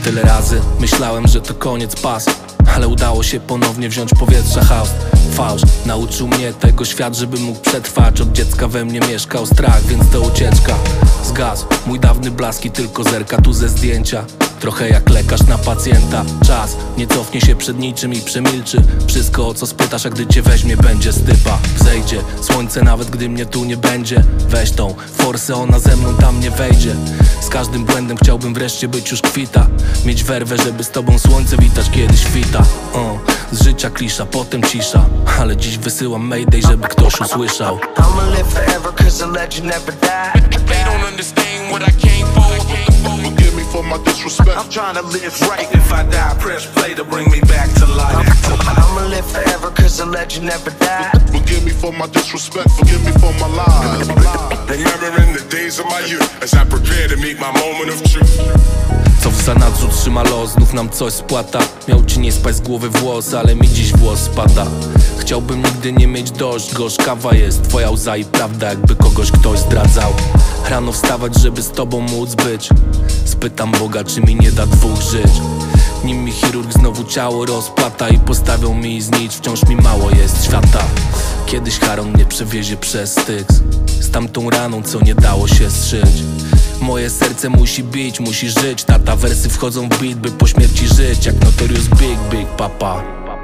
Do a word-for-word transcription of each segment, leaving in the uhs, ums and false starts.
Tyle razy myślałem, że to koniec, pas, ale udało się ponownie wziąć powietrza. Haust, fałsz, nauczył mnie tego świat, żeby mógł przetrwać. Od dziecka we mnie mieszkał strach, więc to ucieczka. Zgasł mój dawny blask i tylko zerka tu ze zdjęcia. Trochę jak lekarz na pacjenta. Czas nie cofnie się przed niczym i przemilczy wszystko, o co spytasz, a gdy cię weźmie, będzie stypa. Wzejdzie słońce nawet gdy mnie tu nie będzie. Weź tą forsę, ona ze mną tam nie wejdzie. Z każdym błędem chciałbym wreszcie być już kwita. Mieć werwę, żeby z tobą słońce witać kiedyś wita. O, z życia klisza, potem cisza, ale dziś wysyłam mayday, żeby ktoś usłyszał. I'ma live forever cause a legend never died. They don't understand what I came for. Forgive me for my disrespect. I'm trying to live right. If I die, press play to bring me back to life. I'ma live forever cause a legend never died. Forgive me for my disrespect. Forgive me for my lies. Remembering the days of my youth as I prepare to meet my moment of truth. Co w zanadrzu trzyma los, znów nam coś spłata. Miał ci nie spać z głowy włos, ale mi dziś włos spada. Chciałbym nigdy nie mieć dość, gorzkawa jest twoja łza i prawda, jakby kogoś ktoś zdradzał. Rano wstawać, żeby z tobą móc być. Spytam Boga, czy mi nie da dwóch żyć. Nim mi chirurg znowu ciało rozplata i postawią mi znicz, wciąż mi mało jest świata. Kiedyś Charon mnie przewiezie przez Styx, z tamtą raną, co nie dało się zszyć. Moje serce musi bić, musi żyć. Tata, wersy wchodzą w beat, by po śmierci żyć. Jak Notorious Big, Big Papa.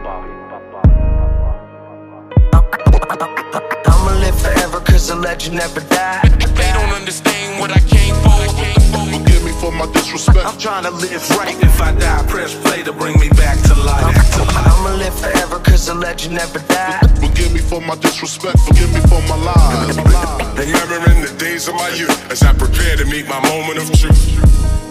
I'ma live forever cause a legend never died. They don't understand what I came for. Forgive me for my disrespect. I'm trying to live right. If I die, press play to bring me back to life. I'ma live forever cause a legend never died. Forgive me for my disrespect. Forgive me for my lies. Remembering the days of my youth as I prepare to meet my moment of truth.